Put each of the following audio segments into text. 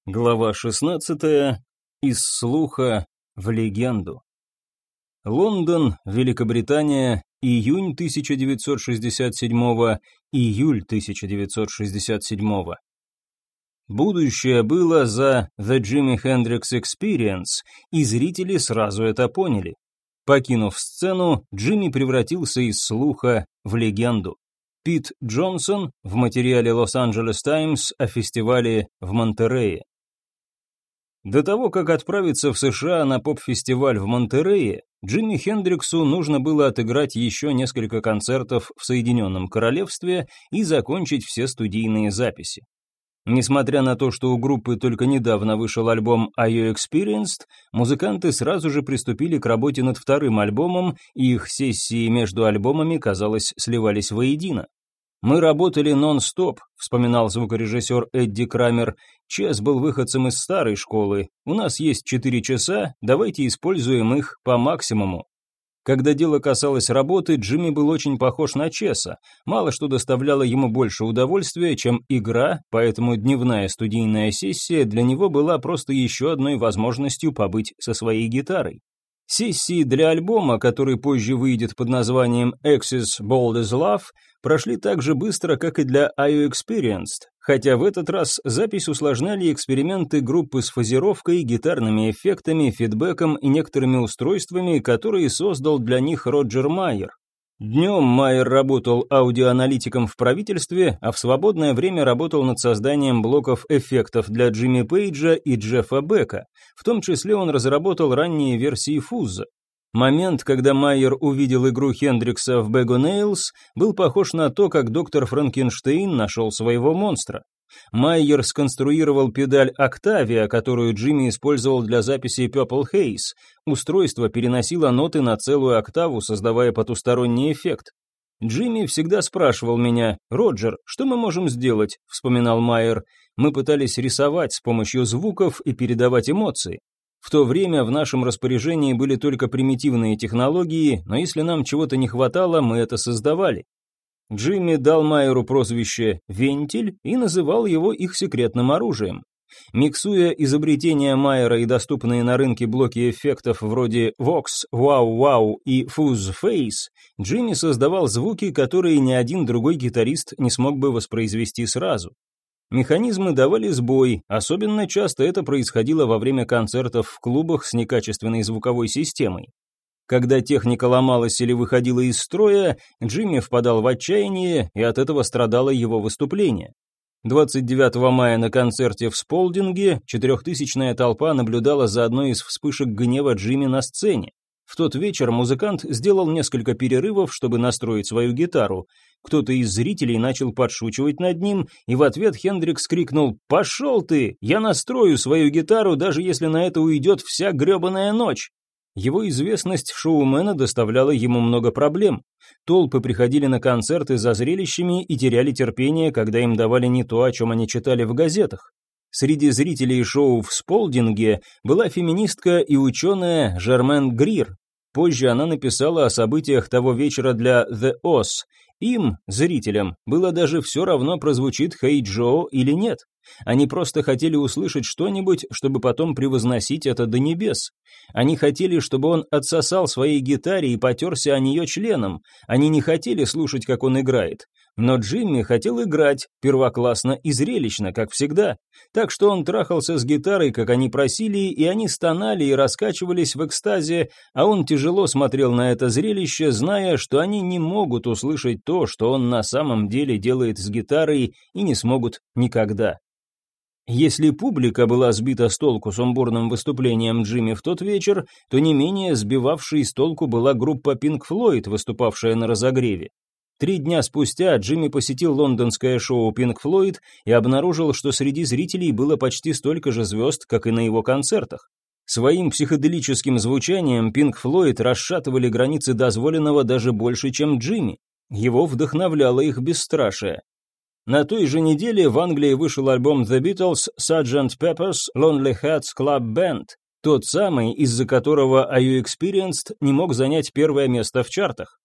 Глава 16. Из слуха в легенду. Лондон, Великобритания, июнь 1967, июль 1967. Будущее было за The Jimi Hendrix Experience, и зрители сразу это поняли. Покинув сцену, Джимми превратился из слуха в легенду. Пит Джонсон в материале Los Angeles Times о фестивале в Монтерее. До того, как отправиться в США на поп-фестиваль в Монтерее, Джимми Хендриксу нужно было отыграть еще несколько концертов в Соединенном Королевстве и закончить все студийные записи. Несмотря на то, что у группы только недавно вышел альбом Are You Experienced, музыканты сразу же приступили к работе над вторым альбомом, и их сессии между альбомами, казалось, сливались воедино. «Мы работали нон-стоп», — вспоминал звукорежиссер Эдди Крамер. «Чес был выходцем из старой школы. У нас есть 4 часа, давайте используем их по максимуму». Когда дело касалось работы, Джимми был очень похож на Чеса. Мало что доставляло ему больше удовольствия, чем игра, поэтому дневная студийная сессия для него была просто еще одной возможностью побыть со своей гитарой. Сессии для альбома, который позже выйдет под названием Axis Bold as Love, прошли так же быстро, как и для Are You Experienced, хотя в этот раз запись усложняли эксперименты группы с фазировкой, гитарными эффектами, фидбэком и некоторыми устройствами, которые создал для них Роджер Майер. Днем Майер работал аудиоаналитиком в правительстве, а в свободное время работал над созданием блоков эффектов для Джимми Пейджа и Джеффа Бека. В том числе он разработал ранние версии фуза. Момент, когда Майер увидел игру Хендрикса в Bag o' Nails, был похож на то, как доктор Франкенштейн нашел своего монстра. Майер сконструировал педаль Octavia, которую Джимми использовал для записи Purple Haze. Устройство переносило ноты на целую октаву, создавая потусторонний эффект. «Джимми всегда спрашивал меня: «Роджер, что мы можем сделать?» — вспоминал Майер. «Мы пытались рисовать с помощью звуков и передавать эмоции. В то время в нашем распоряжении были только примитивные технологии, но если нам чего-то не хватало, мы это создавали». Джимми дал Майеру прозвище «Вентиль» и называл его их секретным оружием. Миксуя изобретения Майера и доступные на рынке блоки эффектов вроде Vox, Wow Wow и Fuzz Face, Джимми создавал звуки, которые ни один другой гитарист не смог бы воспроизвести сразу. Механизмы давали сбой, особенно часто это происходило во время концертов в клубах с некачественной звуковой системой. Когда техника ломалась или выходила из строя, Джимми впадал в отчаяние, и от этого страдало его выступление. 29 мая на концерте в Сполдинге 4000-я толпа наблюдала за одной из вспышек гнева Джимми на сцене. В тот вечер музыкант сделал несколько перерывов, чтобы настроить свою гитару. Кто-то из зрителей начал подшучивать над ним, и в ответ Хендрикс крикнул: «Пошел ты! Я настрою свою гитару, даже если на это уйдет вся гребаная ночь!» Его известность шоумена доставляла ему много проблем. Толпы приходили на концерты за зрелищами и теряли терпение, когда им давали не то, о чем они читали в газетах. Среди зрителей шоу в Сполдинге была феминистка и ученая Жермен Грир. Позже она написала о событиях того вечера для The Oz. Им, зрителям, было даже все равно, прозвучит «Hey Joe» или нет. Они просто хотели услышать что-нибудь, чтобы потом превозносить это до небес. Они хотели, чтобы он отсосал своей гитаре и потерся о нее членом. Они не хотели слушать, как он играет. Но Джимми хотел играть первоклассно и зрелищно, как всегда. Так что он трахался с гитарой, как они просили, и они стонали и раскачивались в экстазе, а он тяжело смотрел на это зрелище, зная, что они не могут услышать то, что он на самом деле делает с гитарой, и не смогут никогда. Если публика была сбита с толку сумбурным выступлением Джимми в тот вечер, то не менее сбивавшей с толку была группа Pink Floyd, выступавшая на разогреве. 3 дня спустя Джимми посетил лондонское шоу Pink Floyd и обнаружил, что среди зрителей было почти столько же звезд, как и на его концертах. Своим психоделическим звучанием Pink Floyd расшатывали границы дозволенного даже больше, чем Джимми. Его вдохновляло их бесстрашие. На той же неделе в Англии вышел альбом The Beatles Sgt. Pepper's Lonely Hearts Club Band, тот самый, из-за которого Are You Experienced не мог занять первое место в чартах.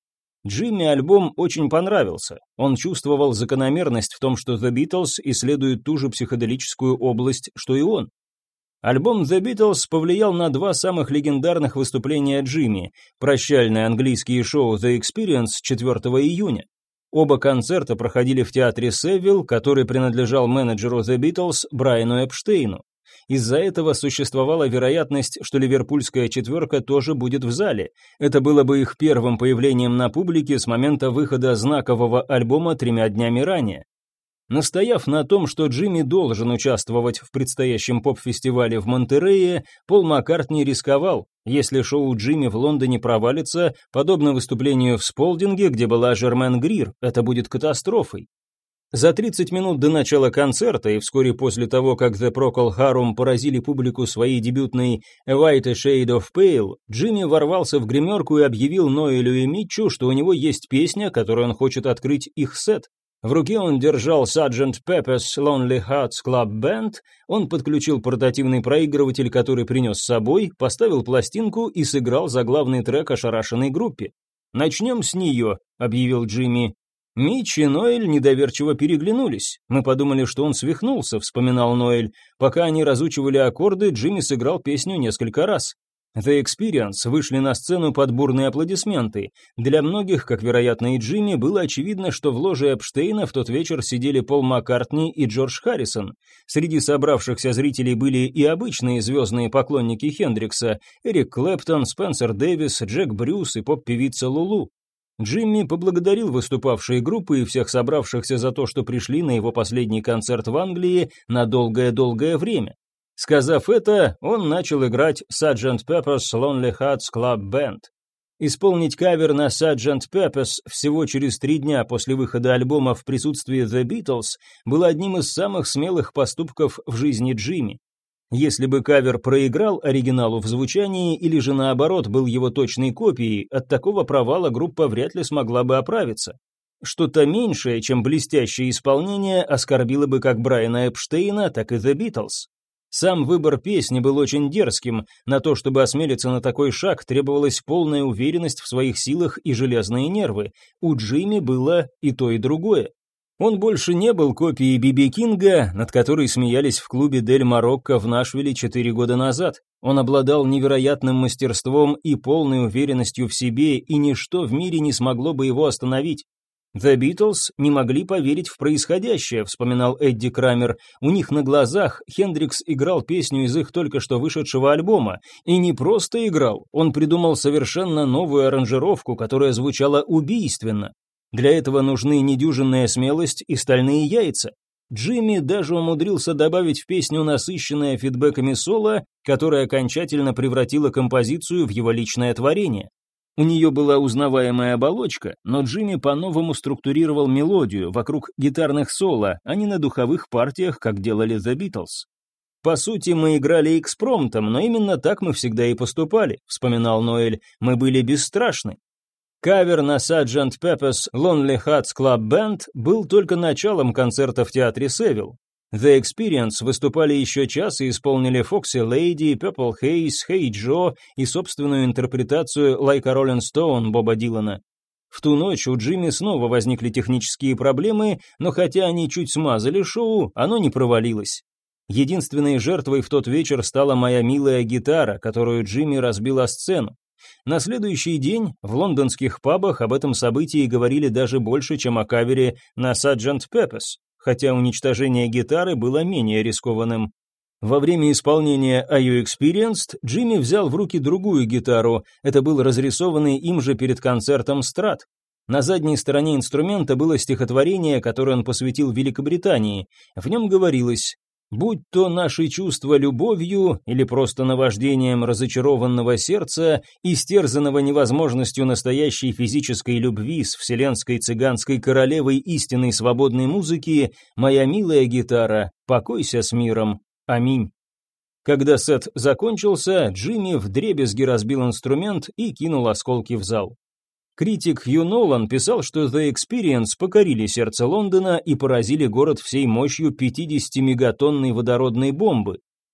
Джимми альбом очень понравился. Он чувствовал закономерность в том, что The Beatles исследуют ту же психоделическую область, что и он. Альбом The Beatles повлиял на два самых легендарных выступления Джимми – прощальное английское шоу The Experience 4 июня. Оба концерта проходили в театре Севилл, который принадлежал менеджеру The Beatles Брайану Эпштейну. Из-за этого существовала вероятность, что ливерпульская четверка тоже будет в зале. Это было бы их первым появлением на публике с момента выхода знакового альбома 3 днями ранее. Настояв на том, что Джимми должен участвовать в предстоящем поп-фестивале в Монтерее, Пол Маккартни рисковал. Если шоу Джимми в Лондоне провалится, подобно выступлению в Сполдинге, где была Жермен Грир, это будет катастрофой. За 30 минут до начала концерта и вскоре после того, как The Procol Harum поразили публику своей дебютной A White Shade of Pale, Джимми ворвался в гримерку и объявил Ноэлю и Митчу, что у него есть песня, которой он хочет открыть их сет. В руке он держал Sgt. Pepper's Lonely Hearts Club Band, он подключил портативный проигрыватель, который принес с собой, поставил пластинку и сыграл заглавный трек ошарашенной группе. «Начнем с нее», — объявил Джимми. Митч и Ноэль недоверчиво переглянулись. «Мы подумали, что он свихнулся», — вспоминал Ноэль. Пока они разучивали аккорды, Джимми сыграл песню несколько раз. The Experience вышли на сцену под бурные аплодисменты. Для многих, как, вероятно, и Джимми, было очевидно, что в ложе Эпштейна в тот вечер сидели Пол Маккартни и Джордж Харрисон. Среди собравшихся зрителей были и обычные звездные поклонники Хендрикса: Эрик Клэптон, Спенсер Дэвис, Джек Брюс и поп-певица Лулу. Джимми поблагодарил выступавшие группы и всех собравшихся за то, что пришли на его последний концерт в Англии на долгое-долгое время. Сказав это, он начал играть Sgt. Pepper's Lonely Hearts Club Band. Исполнить кавер на Sgt. Pepper's всего через 3 дня после выхода альбома в присутствии The Beatles было одним из самых смелых поступков в жизни Джимми. Если бы кавер проиграл оригиналу в звучании или же наоборот был его точной копией, от такого провала группа вряд ли смогла бы оправиться. Что-то меньшее, чем блестящее исполнение, оскорбило бы как Брайана Эпштейна, так и The Beatles. Сам выбор песни был очень дерзким, на то, чтобы осмелиться на такой шаг, требовалась полная уверенность в своих силах и железные нервы. У Джимми было и то, и другое. Он больше не был копией Би-Би Кинга, над которой смеялись в клубе Дель Марокко в Нашвилле 4 года назад. Он обладал невероятным мастерством и полной уверенностью в себе, и ничто в мире не смогло бы его остановить. The Beatles не могли поверить в происходящее, вспоминал Эдди Крамер. У них на глазах Хендрикс играл песню из их только что вышедшего альбома. И не просто играл, он придумал совершенно новую аранжировку, которая звучала убийственно. Для этого нужны недюжинная смелость и стальные яйца. Джимми даже умудрился добавить в песню насыщенное фидбэками соло, которое окончательно превратило композицию в его личное творение. У нее была узнаваемая оболочка, но Джимми по-новому структурировал мелодию вокруг гитарных соло, а не на духовых партиях, как делали The Beatles. «По сути, мы играли экспромтом, но именно так мы всегда и поступали», — вспоминал Ноэль. «Мы были бесстрашны». Кавер на Sgt. Pepper's Lonely Hearts Club Band был только началом концерта в театре Севилл. The Experience выступали еще час и исполнили Foxy Lady, Purple Haze, Hey Joe и собственную интерпретацию Like a Rolling Stone Боба Дилана. В ту ночь у Джимми снова возникли технические проблемы, но хотя они чуть смазали шоу, оно не провалилось. Единственной жертвой в тот вечер стала моя милая гитара, которую Джимми разбил о сцену. На следующий день в лондонских пабах об этом событии говорили даже больше, чем о кавере на Sgt. Pepper's, хотя уничтожение гитары было менее рискованным. Во время исполнения Are You Experienced Джимми взял в руки другую гитару, это был разрисованный им же перед концертом Страт. На задней стороне инструмента было стихотворение, которое он посвятил Великобритании. В нем говорилось: «Будь то наши чувства любовью или просто наваждением разочарованного сердца, истерзанного невозможностью настоящей физической любви с вселенской цыганской королевой истинной свободной музыки, моя милая гитара, покойся с миром. Аминь». Когда сет закончился, Джимми вдребезги разбил инструмент и кинул осколки в зал. Критик Хью Нолан писал, что The Experience покорили сердце Лондона и поразили город всей мощью 50-мегатонной водородной бомбы.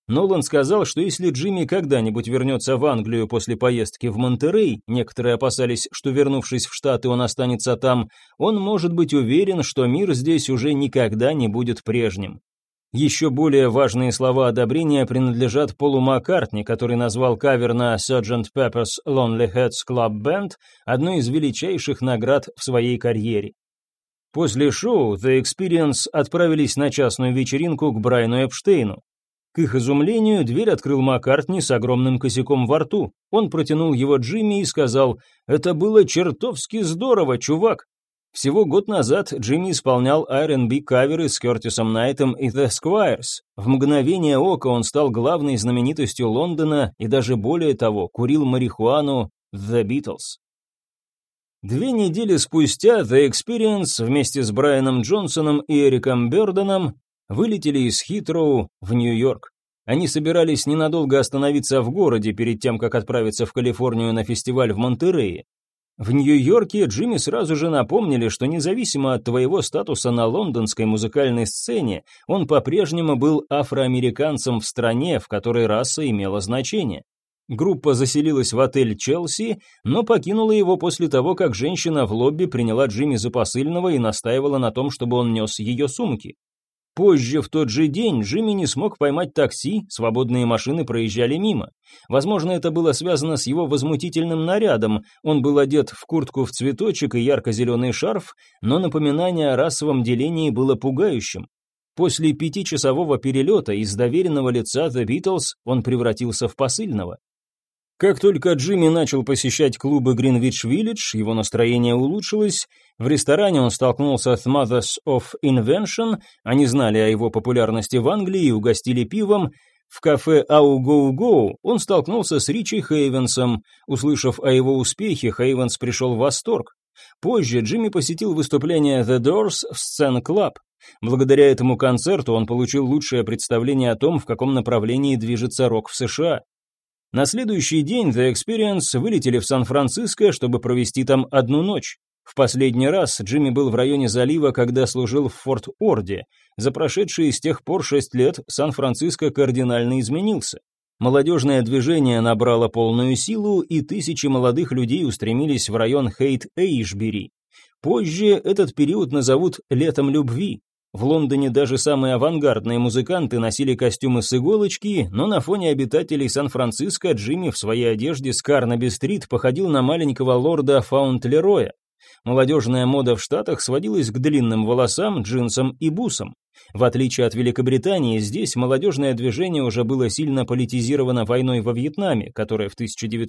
Нолан сказал, что если Джимми когда-нибудь вернется в Англию после поездки в Монтерей, некоторые опасались, что вернувшись в Штаты он останется там, он может быть уверен, что мир здесь уже никогда не будет прежним. Еще более важные слова одобрения принадлежат Полу Маккартни, который назвал кавер на Sgt. Pepper's Lonely Hearts Club Band одной из величайших наград в своей карьере. После шоу The Experience отправились на частную вечеринку к Брайану Эпштейну. К их изумлению, дверь открыл Маккартни с огромным косяком во рту. Он протянул его Джимми и сказал: «Это было чертовски здорово, чувак». Всего год назад Джимми исполнял R&B каверы с Кертисом Найтом и The Squires. В мгновение ока он стал главной знаменитостью Лондона и даже более того, курил марихуану The Beatles. 2 недели спустя The Experience вместе с Брайаном Джонсоном и Эриком Бёрденом вылетели из Хитроу в Нью-Йорк. Они собирались ненадолго остановиться в городе перед тем, как отправиться в Калифорнию на фестиваль в Монтерее. В Нью-Йорке Джимми сразу же напомнили, что независимо от твоего статуса на лондонской музыкальной сцене, он по-прежнему был афроамериканцем в стране, в которой раса имела значение. Группа заселилась в отель «Челси», но покинула его после того, как женщина в лобби приняла Джимми за посыльного и настаивала на том, чтобы он нес ее сумки. Позже, в тот же день, Джимми не смог поймать такси, свободные машины проезжали мимо. Возможно, это было связано с его возмутительным нарядом, он был одет в куртку в цветочек и ярко-зеленый шарф, но напоминание о расовом делении было пугающим. После 5-часового перелета из доверенного лица The Beatles он превратился в посыльного. Как только Джимми начал посещать клубы Гринвич-Виллидж, его настроение улучшилось. В ресторане он столкнулся с Mothers of Invention, они знали о его популярности в Англии и угостили пивом. В кафе «Au Go Go» он столкнулся с Ричи Хейвенсом. Услышав о его успехе, Хейвенс пришел в восторг. Позже Джимми посетил выступление The Doors в Scene Club. Благодаря этому концерту он получил лучшее представление о том, в каком направлении движется рок в США. На следующий день The Experience вылетели в Сан-Франциско, чтобы провести там одну ночь. В последний раз Джимми был в районе залива, когда служил в Форт-Орде. За прошедшие с тех пор 6 лет Сан-Франциско кардинально изменился. Молодежное движение набрало полную силу, и тысячи молодых людей устремились в район Хейт-Эйшбери. Позже этот период назовут «летом любви». В Лондоне даже самые авангардные музыканты носили костюмы с иголочки, но на фоне обитателей Сан-Франциско Джимми в своей одежде с Карнаби-стрит походил на маленького лорда Фаунтлероя. Молодежная мода в Штатах сводилась к длинным волосам, джинсам и бусам. В отличие от Великобритании, здесь молодежное движение уже было сильно политизировано войной во Вьетнаме, которая в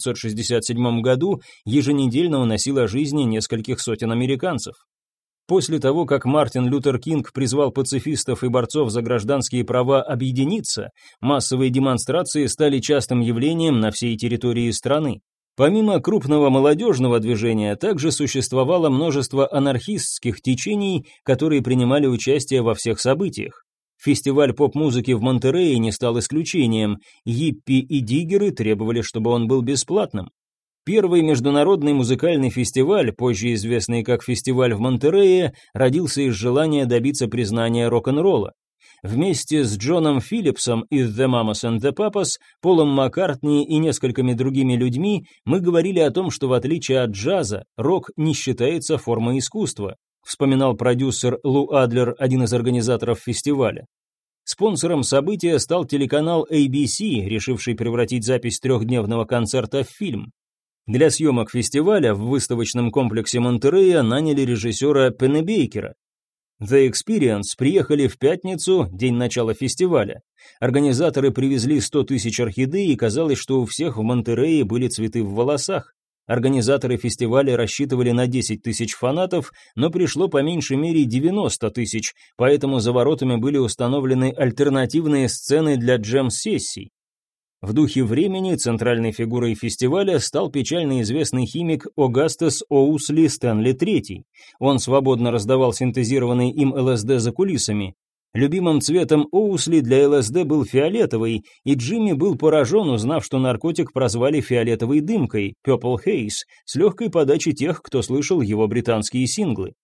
1967 году еженедельно уносила жизни нескольких сотен американцев. После того, как Мартин Лютер Кинг призвал пацифистов и борцов за гражданские права объединиться, массовые демонстрации стали частым явлением на всей территории страны. Помимо крупного молодежного движения, также существовало множество анархистских течений, которые принимали участие во всех событиях. Фестиваль поп-музыки в Монтерее не стал исключением, хиппи и диггеры требовали, чтобы он был бесплатным. Первый международный музыкальный фестиваль, позже известный как фестиваль в Монтерее, родился из желания добиться признания рок-н-ролла. Вместе с Джоном Филлипсом из The Mamas and the Papas, Полом Маккартни и несколькими другими людьми мы говорили о том, что в отличие от джаза, рок не считается формой искусства, вспоминал продюсер Лу Адлер, один из организаторов фестиваля. Спонсором события стал телеканал ABC, решивший превратить запись 3-дневного концерта в фильм. Для съемок фестиваля в выставочном комплексе Монтерея наняли режиссера Пеннебейкера. The Experience приехали в пятницу, день начала фестиваля. Организаторы привезли 100 тысяч орхидей, и казалось, что у всех в Монтерее были цветы в волосах. Организаторы фестиваля рассчитывали на 10 тысяч фанатов, но пришло по меньшей мере 90 тысяч, поэтому за воротами были установлены альтернативные сцены для джем-сессий. В духе времени центральной фигурой фестиваля стал печально известный химик Огастес Оусли Стэнли III. Он свободно раздавал синтезированный им ЛСД за кулисами. Любимым цветом Оусли для ЛСД был фиолетовый, и Джимми был поражен, узнав, что наркотик прозвали фиолетовой дымкой, Purple Haze, с легкой подачи тех, кто слышал его британские синглы.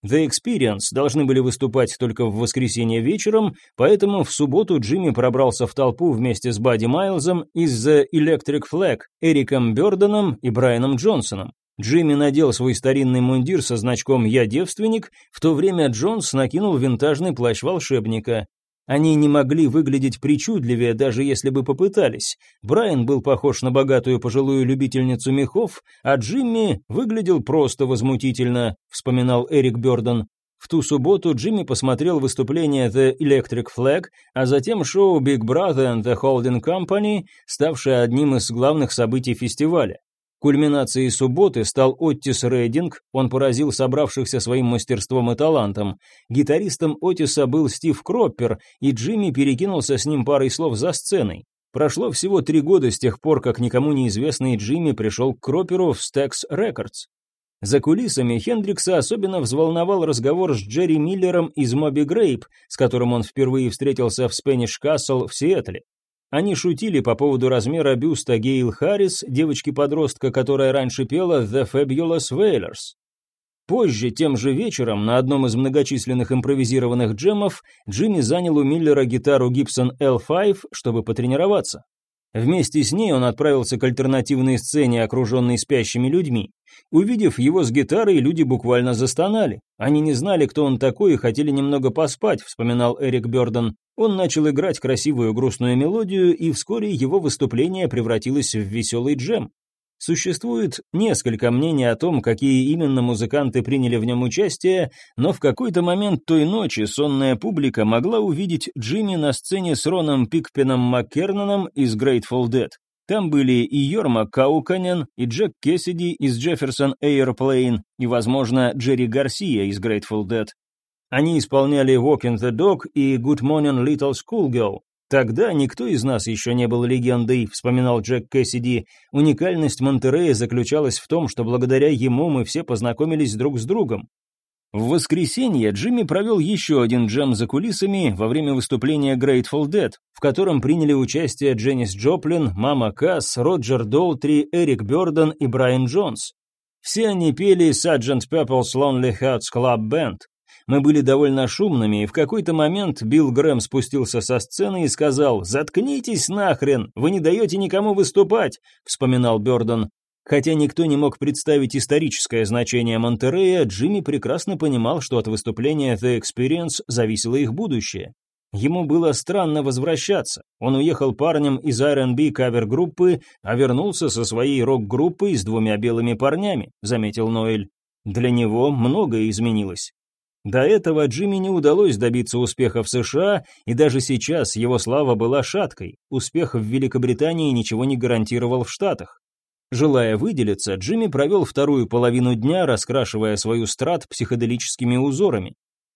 The Experience должны были выступать только в воскресенье вечером, поэтому в субботу Джимми пробрался в толпу вместе с Бадди Майлзом из The Electric Flag, Эриком Бёрденом и Брайаном Джонсоном. Джимми надел свой старинный мундир со значком «Я девственник», в то время Джонс накинул винтажный плащ волшебника. Они не могли выглядеть причудливее, даже если бы попытались. Брайан был похож на богатую пожилую любительницу мехов, а Джимми выглядел просто возмутительно, вспоминал Эрик Бёрден. В ту субботу Джимми посмотрел выступление The Electric Flag, а затем шоу Big Brother and the Holding Company, ставшее одним из главных событий фестиваля. Кульминацией субботы стал Оттис Рейдинг, он поразил собравшихся своим мастерством и талантом. Гитаристом Оттиса был Стив Кроппер, и Джимми перекинулся с ним парой слов за сценой. Прошло всего 3 года с тех пор, как никому неизвестный Джимми пришел к Кропперу в Stax Records. За кулисами Хендрикса особенно взволновал разговор с Джерри Миллером из Моби Грейп, с которым он впервые встретился в Спэниш Касл в Сиэтле. Они шутили по поводу размера бюста Гейл Харрис, девочки-подростка, которая раньше пела The Fabulous Wailers. Позже, тем же вечером, на одном из многочисленных импровизированных джемов, Джимми занял у Миллера гитару Gibson L5, чтобы потренироваться. Вместе с ней он отправился к альтернативной сцене, окруженной спящими людьми. Увидев его с гитарой, люди буквально застонали. Они не знали, кто он такой, и хотели немного поспать, вспоминал Эрик Бёрден. Он начал играть красивую грустную мелодию, и вскоре его выступление превратилось в веселый джем. Существует несколько мнений о том, какие именно музыканты приняли в нем участие, но в какой-то момент той ночи сонная публика могла увидеть Джимми на сцене с Роном Пикпеном Маккерноном из Grateful Dead. Там были и Йорма Кауканен, и Джек Кэссиди из Jefferson Airplane, и, возможно, Джерри Гарсия из Grateful Dead. Они исполняли Walking the Dog и Good Morning Little Schoolgirl. «Тогда никто из нас еще не был легендой», — вспоминал Джек Кэссиди. «Уникальность Монтерея заключалась в том, что благодаря ему мы все познакомились друг с другом». В воскресенье Джимми провел еще один джем за кулисами во время выступления Grateful Dead, в котором приняли участие Дженнис Джоплин, Мама Касс, Роджер Долтри, Эрик Бёрден и Брайан Джонс. Все они пели Sgt. Pepper's Lonely Hearts Club Band. Мы были довольно шумными, и в какой-то момент Билл Грэм спустился со сцены и сказал: «Заткнитесь нахрен, вы не даете никому выступать», — вспоминал Бёрден. Хотя никто не мог представить историческое значение Монтерея, Джимми прекрасно понимал, что от выступления The Experience зависело их будущее. Ему было странно возвращаться. Он уехал парнем из R&B кавер-группы, а вернулся со своей рок-группой с 2 белыми парнями, заметил Ноэль. Для него многое изменилось. До этого Джимми не удалось добиться успеха в США, и даже сейчас его слава была шаткой. Успех в Великобритании ничего не гарантировал в Штатах. Желая выделиться, Джимми провел вторую половину дня, раскрашивая свою страт психоделическими узорами.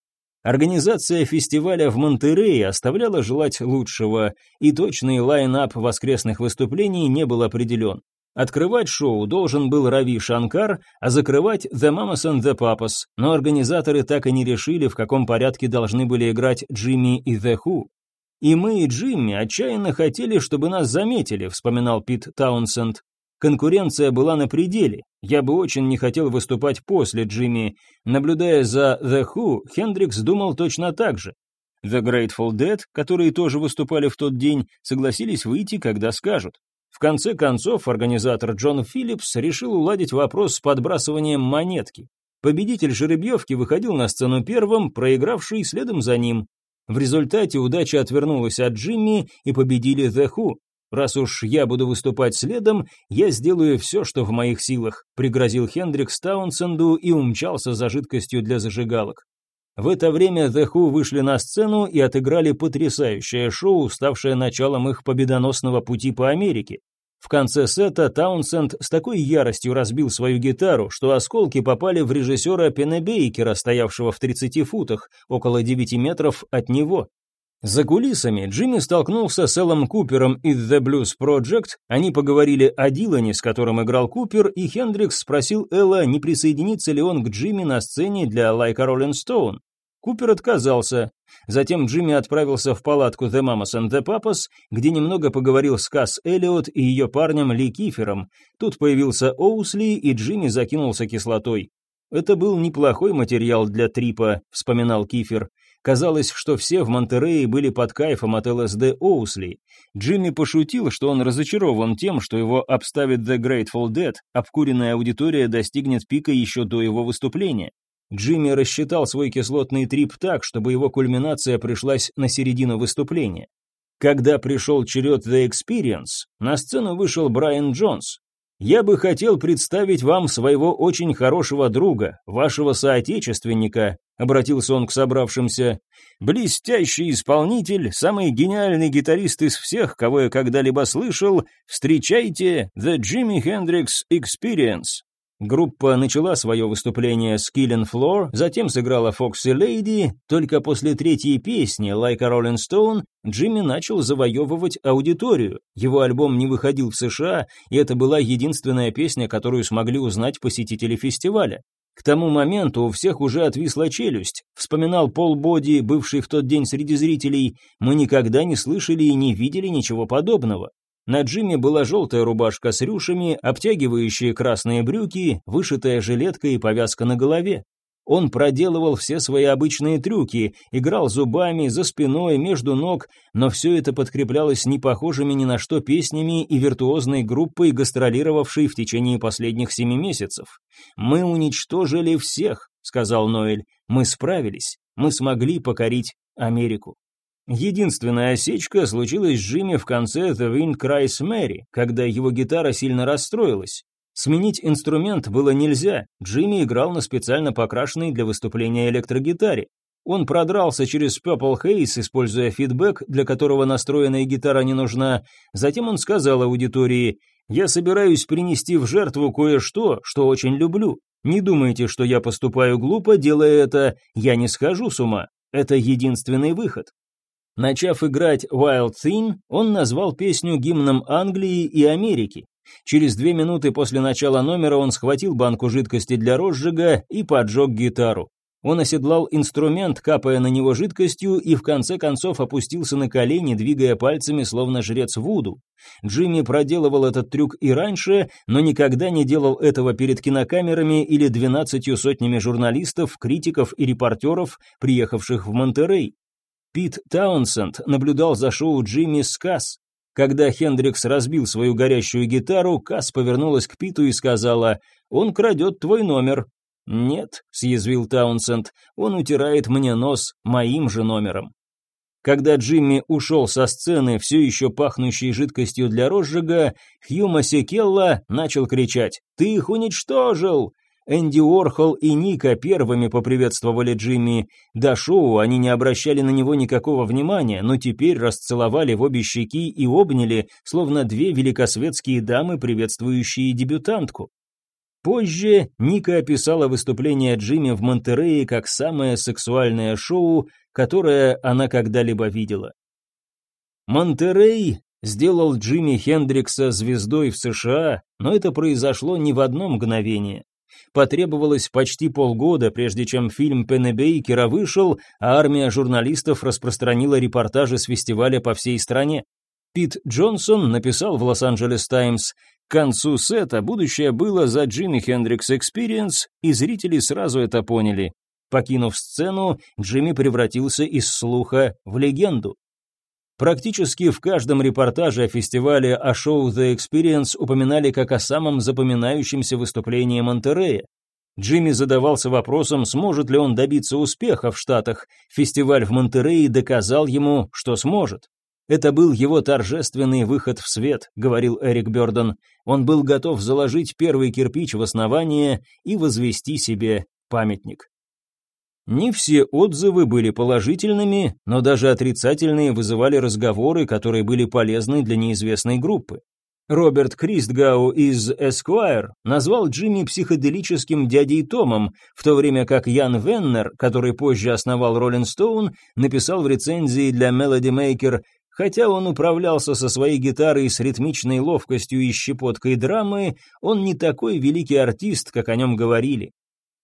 Организация фестиваля в Монтерее оставляла желать лучшего, и точный лайн-ап воскресных выступлений не был определен. Открывать шоу должен был Рави Шанкар, а закрывать The Mamas and the Papas, но организаторы так и не решили, в каком порядке должны были играть Джимми и The Who. «И мы, и Джимми, отчаянно хотели, чтобы нас заметили», — вспоминал Пит Таунсенд. «Конкуренция была на пределе. Я бы очень не хотел выступать после Джимми. Наблюдая за The Who, Хендрикс думал точно так же. The Grateful Dead, которые тоже выступали в тот день, согласились выйти, когда скажут. В конце концов, организатор Джон Филлипс решил уладить вопрос с подбрасыванием монетки. Победитель жеребьевки выходил на сцену первым, проигравший следом за ним. В результате удача отвернулась от Джимми, и победили The Who. «Раз уж я буду выступать следом, я сделаю все, что в моих силах», пригрозил Хендрикс Таунсенду и умчался за жидкостью для зажигалок. В это время The Who вышли на сцену и отыграли потрясающее шоу, ставшее началом их победоносного пути по Америке. В конце сета Таунсенд с такой яростью разбил свою гитару, что осколки попали в режиссера Пеннебейкера, стоявшего в 30 футах, около 9 метров от него. За кулисами Джимми столкнулся с Эллом Купером из The Blues Project, они поговорили о Дилане, с которым играл Купер, и Хендрикс спросил Элла, не присоединится ли он к Джимми на сцене для Like a Rolling Stone. Купер отказался. Затем Джимми отправился в палатку The Mamas and the Papas, где немного поговорил с Касс Эллиот и ее парнем Ли Кифером. Тут появился Оусли, и Джимми закинулся кислотой. «Это был неплохой материал для трипа», — вспоминал Кифер. Казалось, что все в Монтерее были под кайфом от ЛСД Оусли. Джимми пошутил, что он разочарован тем, что его обставит The Grateful Dead, обкуренная аудитория достигнет пика еще до его выступления. Джимми рассчитал свой кислотный трип так, чтобы его кульминация пришлась на середину выступления. Когда пришел черед The Experience, на сцену вышел Брайан Джонс. «Я бы хотел представить вам своего очень хорошего друга, вашего соотечественника», обратился он к собравшимся. «Блестящий исполнитель, самый гениальный гитарист из всех, кого я когда-либо слышал, встречайте The Jimi Hendrix Experience». Группа начала свое выступление с Killing Floor, затем сыграла Foxy Lady, только после третьей песни Like a Rolling Stone Джимми начал завоевывать аудиторию. Его альбом не выходил в США, и это была единственная песня, которую смогли узнать посетители фестиваля. К тому моменту у всех уже отвисла челюсть. Вспоминал Пол Боди, бывший в тот день среди зрителей, мы никогда не слышали и не видели ничего подобного. На Джимми была желтая рубашка с рюшами, обтягивающие красные брюки, вышитая жилетка и повязка на голове. Он проделывал все свои обычные трюки, играл зубами, за спиной, между ног, но все это подкреплялось не похожими ни на что песнями и виртуозной группой, гастролировавшей в течение последних 7 месяцев. «Мы уничтожили всех», — сказал Ноэль, — «мы справились, мы смогли покорить Америку». Единственная осечка случилась с Джимми в конце The Wind Cries Mary, когда его гитара сильно расстроилась. Сменить инструмент было нельзя, Джимми играл на специально покрашенной для выступления электрогитаре. Он продрался через Purple Haze, используя фидбэк, для которого настроенная гитара не нужна. Затем он сказал аудитории: «Я собираюсь принести в жертву кое-что, что очень люблю. Не думайте, что я поступаю глупо, делая это, я не схожу с ума. Это единственный выход». Начав играть Wild Thing, он назвал песню гимном Англии и Америки. Через 2 минуты после начала номера он схватил банку жидкости для розжига и поджег гитару. Он оседлал инструмент, капая на него жидкостью, и в конце концов опустился на колени, двигая пальцами, словно жрец вуду. Джимми проделывал этот трюк и раньше, но никогда не делал этого перед кинокамерами или 12 сотнями журналистов, критиков и репортеров, приехавших в Монтерей. Пит Таунсенд наблюдал за шоу Джимми с Касс. Когда Хендрикс разбил свою горящую гитару, Касс повернулась к Питу и сказала: «Он крадет твой номер». «Нет», — съязвил Таунсенд, — «он утирает мне нос моим же номером». Когда Джимми ушел со сцены, все еще пахнущей жидкостью для розжига, Хью Масекелла начал кричать: «Ты их уничтожил!» Энди Уорхол и Ника первыми поприветствовали Джимми. До шоу они не обращали на него никакого внимания, но теперь расцеловали в обе щеки и обняли, словно 2 великосветские дамы, приветствующие дебютантку. Позже Ника описала выступление Джимми в Монтерее как самое сексуальное шоу, которое она когда-либо видела. Монтерей сделал Джимми Хендрикса звездой в США, но это произошло не в одно мгновение. Потребовалось почти полгода, прежде чем фильм Пеннебейкера вышел, а армия журналистов распространила репортажи с фестиваля по всей стране. Пит Джонсон написал в Лос-Анджелес Таймс: «К концу сета будущее было за Jimi Hendrix Experience, и зрители сразу это поняли. Покинув сцену, Джимми превратился из слуха в легенду». Практически в каждом репортаже о фестивале, о шоу The Experience упоминали как о самом запоминающемся выступлении Монтерея. Джимми задавался вопросом, сможет ли он добиться успеха в Штатах. Фестиваль в Монтерее доказал ему, что сможет. «Это был его торжественный выход в свет», — говорил Эрик Бёрден. «Он был готов заложить первый кирпич в основание и возвести себе памятник». Не все отзывы были положительными, но даже отрицательные вызывали разговоры, которые были полезны для неизвестной группы. Роберт Кристгау из Esquire назвал Джимми психоделическим дядей Томом, в то время как Ян Веннер, который позже основал Rolling Stone, написал в рецензии для Melody Maker: «Хотя он управлялся со своей гитарой с ритмичной ловкостью и щепоткой драмы, он не такой великий артист, как о нем говорили».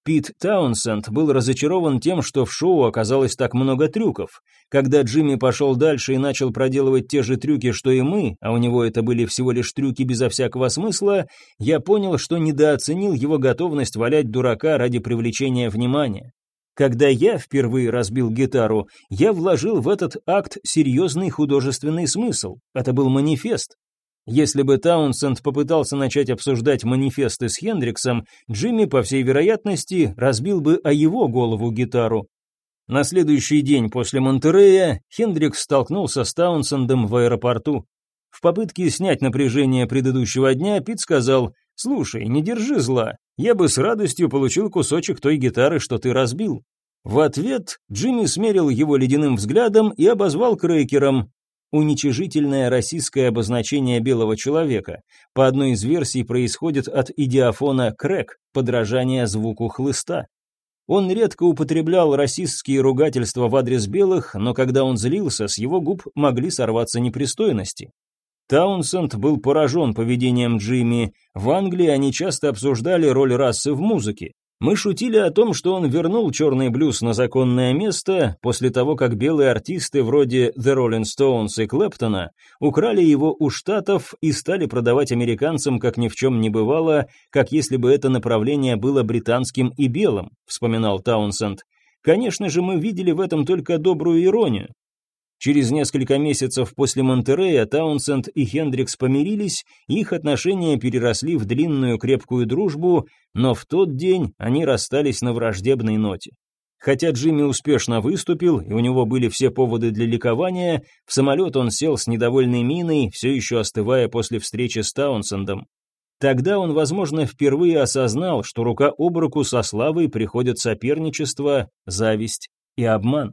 Пит Таунсенд был разочарован тем, что в шоу оказалось так много трюков. Когда Джимми пошел дальше и начал проделывать те же трюки, что и мы, а у него это были всего лишь трюки безо всякого смысла, я понял, что недооценил его готовность валять дурака ради привлечения внимания. Когда я впервые разбил гитару, я вложил в этот акт серьезный художественный смысл. Это был манифест. Если бы Таунсенд попытался начать обсуждать манифесты с Хендриксом, Джимми, по всей вероятности, разбил бы о его голову гитару. На следующий день после Монтерея Хендрикс столкнулся с Таунсендом в аэропорту. В попытке снять напряжение предыдущего дня Пит сказал: «Слушай, не держи зла, я бы с радостью получил кусочек той гитары, что ты разбил». В ответ Джимми смерил его ледяным взглядом и обозвал крекером. Уничижительное российское обозначение белого человека. По одной из версий происходит от идиофона «крэк», подражание звуку хлыста. Он редко употреблял расистские ругательства в адрес белых, но когда он злился, с его губ могли сорваться непристойности. Таунсенд был поражен поведением Джимми. В Англии они часто обсуждали роль расы в музыке. Мы шутили о том, что он вернул черный блюз на законное место после того, как белые артисты вроде The Rolling Stones и Клэптона украли его у Штатов и стали продавать американцам, как ни в чем не бывало, как если бы это направление было британским и белым, вспоминал Таунсенд. Конечно же, мы видели в этом только добрую иронию. Через несколько месяцев после Монтерея Таунсенд и Хендрикс помирились, их отношения переросли в длинную крепкую дружбу, но в тот день они расстались на враждебной ноте. Хотя Джимми успешно выступил, и у него были все поводы для ликования, в самолет он сел с недовольной миной, все еще остывая после встречи с Таунсендом. Тогда он, возможно, впервые осознал, что рука об руку со славой приходят соперничество, зависть и обман.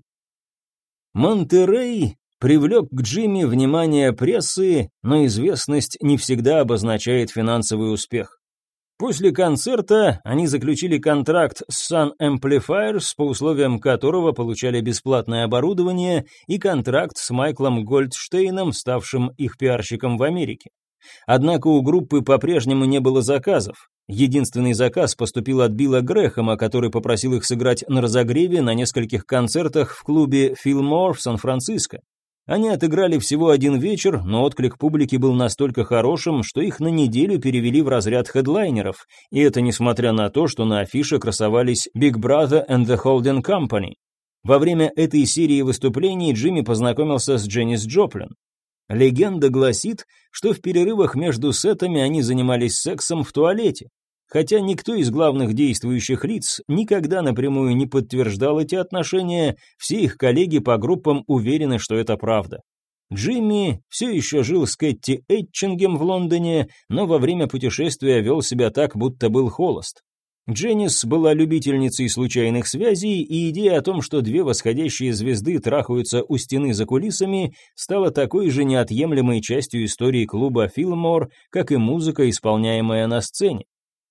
Монтерей привлек к Джимми внимание прессы, но известность не всегда обозначает финансовый успех. После концерта они заключили контракт с Sun Amplifiers, по условиям которого получали бесплатное оборудование, и контракт с Майклом Гольдштейном, ставшим их пиарщиком в Америке. Однако у группы по-прежнему не было заказов. Единственный заказ поступил от Билла Грэхэма, который попросил их сыграть на разогреве на нескольких концертах в клубе Fillmore в Сан-Франциско. Они отыграли всего один вечер, но отклик публики был настолько хорошим, что их на неделю перевели в разряд хедлайнеров, и это несмотря на то, что на афише красовались Big Brother and the Holding Company. Во время этой серии выступлений Джимми познакомился с Дженнис Джоплин. Легенда гласит, что в перерывах между сетами они занимались сексом в туалете. Хотя никто из главных действующих лиц никогда напрямую не подтверждал эти отношения, все их коллеги по группам уверены, что это правда. Джимми все еще жил с Кэти Этчингем в Лондоне, но во время путешествия вел себя так, будто был холост. Дженнис была любительницей случайных связей, и идея о том, что две восходящие звезды трахаются у стены за кулисами, стала такой же неотъемлемой частью истории клуба Fillmore, как и музыка, исполняемая на сцене.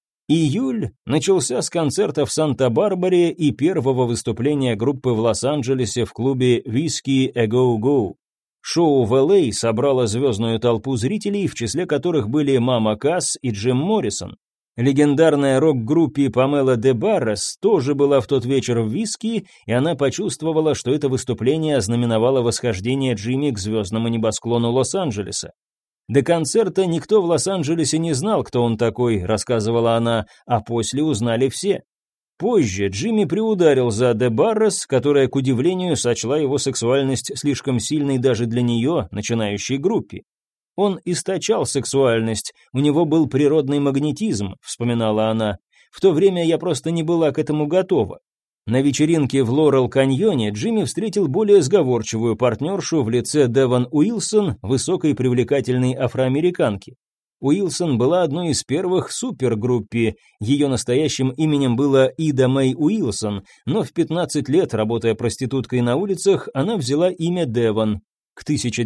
Июль начался с концерта в Санта-Барбаре и первого выступления группы в Лос-Анджелесе в клубе Whiskey A Go Go. Шоу в Л.А. собрало звездную толпу зрителей, в числе которых были Мама Касс и Джим Моррисон. Легендарная рок-группе Памела де Баррес тоже была в тот вечер в Виски, и она почувствовала, что это выступление ознаменовало восхождение Джимми к звездному небосклону Лос-Анджелеса. До концерта никто в Лос-Анджелесе не знал, кто он такой, рассказывала она, а после узнали все. Позже Джимми приударил за де Баррес, которая, к удивлению, сочла его сексуальность слишком сильной даже для нее, начинающей группе. Он источал сексуальность, у него был природный магнетизм, вспоминала она. В то время я просто не была к этому готова. На вечеринке в Лорел-каньоне Джимми встретил более сговорчивую партнершу в лице Девон Уилсон, высокой привлекательной афроамериканки. Уилсон была одной из первых в супергруппе, ее настоящим именем было Ида Мэй Уилсон, но в 15 лет, работая проституткой на улицах, она взяла имя Девон. К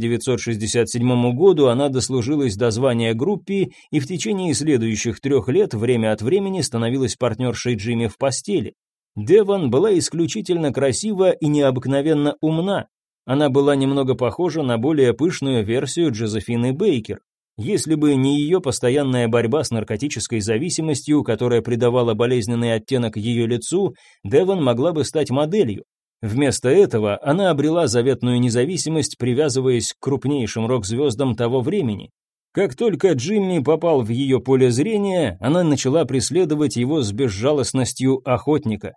1967 году она дослужилась до звания группи и в течение следующих 3 лет время от времени становилась партнершей Джимми в постели. Девон была исключительно красива и необыкновенно умна. Она была немного похожа на более пышную версию Джозефины Бейкер. Если бы не ее постоянная борьба с наркотической зависимостью, которая придавала болезненный оттенок ее лицу, Девон могла бы стать моделью. Вместо этого она обрела заветную независимость, привязываясь к крупнейшим рок-звездам того времени. Как только Джимми попал в ее поле зрения, она начала преследовать его с безжалостностью охотника.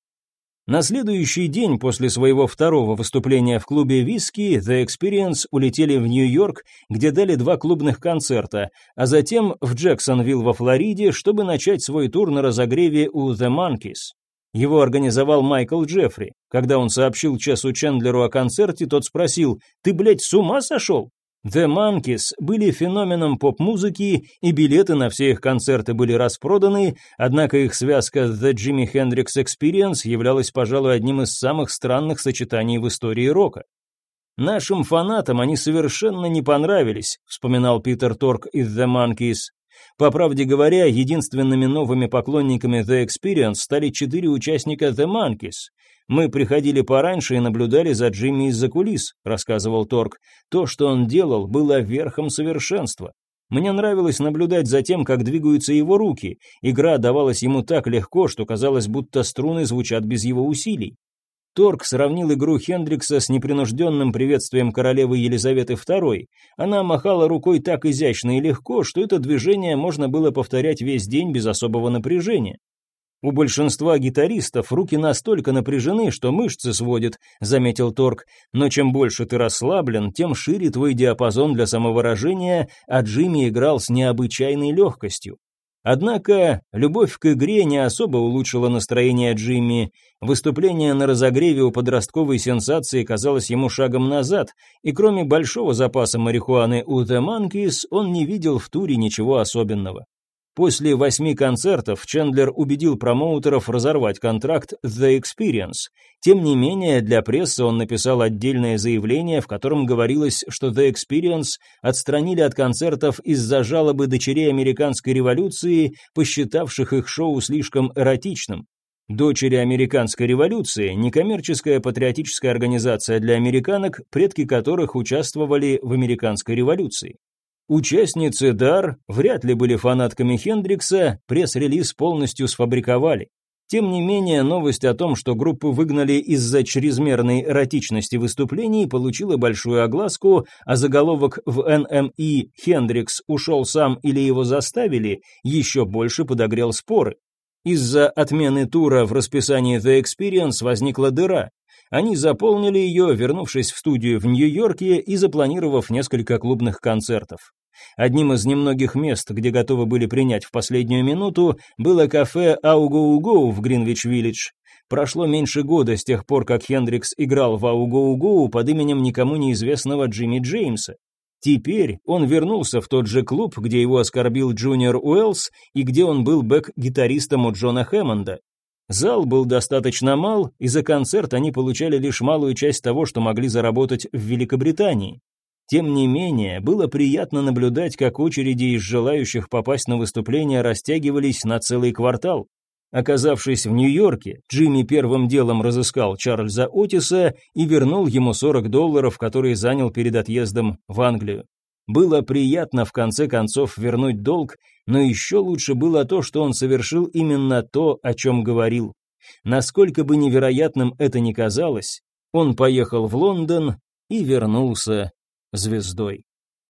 На следующий день после своего второго выступления в клубе «Виски» The Experience улетели в Нью-Йорк, где дали 2 клубных концерта, а затем в Джексонвилл во Флориде, чтобы начать свой тур на разогреве у The Monkees. Его организовал Майкл Джеффри. Когда он сообщил Чесу Чендлеру о концерте, тот спросил: «Ты, блядь, с ума сошел?» The Monkees были феноменом поп-музыки, и билеты на все их концерты были распроданы, однако их связка The Jimi Hendrix Experience являлась, пожалуй, одним из самых странных сочетаний в истории рока. «Нашим фанатам они совершенно не понравились», вспоминал Питер Торк из The Monkees. По правде говоря, единственными новыми поклонниками The Experience стали 4 участника The Monkees. «Мы приходили пораньше и наблюдали за Джимми из-за кулис», — рассказывал Торк. «То, что он делал, было верхом совершенства. Мне нравилось наблюдать за тем, как двигаются его руки. Игра давалась ему так легко, что казалось, будто струны звучат без его усилий». Торк сравнил игру Хендрикса с непринужденным приветствием королевы Елизаветы II. Она махала рукой так изящно и легко, что это движение можно было повторять весь день без особого напряжения. «У большинства гитаристов руки настолько напряжены, что мышцы сводят», — заметил Торк, «но чем больше ты расслаблен, тем шире твой диапазон для самовыражения, а Джимми играл с необычайной легкостью». Однако любовь к игре не особо улучшила настроение Джимми. Выступление на разогреве у подростковой сенсации казалось ему шагом назад, и кроме большого запаса марихуаны у The Monkees он не видел в туре ничего особенного. После 8 концертов Чендлер убедил промоутеров разорвать контракт The Experience. Тем не менее, для прессы он написал отдельное заявление, в котором говорилось, что The Experience отстранили от концертов из-за жалобы дочерей американской революции, посчитавших их шоу слишком эротичным. Дочери американской революции – некоммерческая патриотическая организация для американок, предки которых участвовали в американской революции. Участницы ДАР вряд ли были фанатками Хендрикса, пресс-релиз полностью сфабриковали. Тем не менее, новость о том, что группу выгнали из-за чрезмерной эротичности выступлений, получила большую огласку, а заголовок в НМИ «Хендрикс ушел сам или его заставили» еще больше подогрел споры. Из-за отмены тура в расписании The Experience возникла дыра. Они заполнили ее, вернувшись в студию в Нью-Йорке и запланировав несколько клубных концертов. Одним из немногих мест, где готовы были принять в последнюю минуту, было кафе «Ау-Гоу-Гоу» в Гринвич-Виллидж. Прошло меньше года с тех пор, как Хендрикс играл в «Ау-Гоу-Гоу» под именем никому неизвестного Джимми Джеймса. Теперь он вернулся в тот же клуб, где его оскорбил Джуниор Уэллс и где он был бэк-гитаристом у Джона Хэммонда. Зал был достаточно мал, и за концерт они получали лишь малую часть того, что могли заработать в Великобритании. Тем не менее, было приятно наблюдать, как очереди из желающих попасть на выступление растягивались на целый квартал. Оказавшись в Нью-Йорке, Джимми первым делом разыскал Чарльза Отиса и вернул ему $40, которые занял перед отъездом в Англию. Было приятно в конце концов вернуть долг, но еще лучше было то, что он совершил именно то, о чем говорил. Насколько бы невероятным это ни казалось, он поехал в Лондон и вернулся звездой.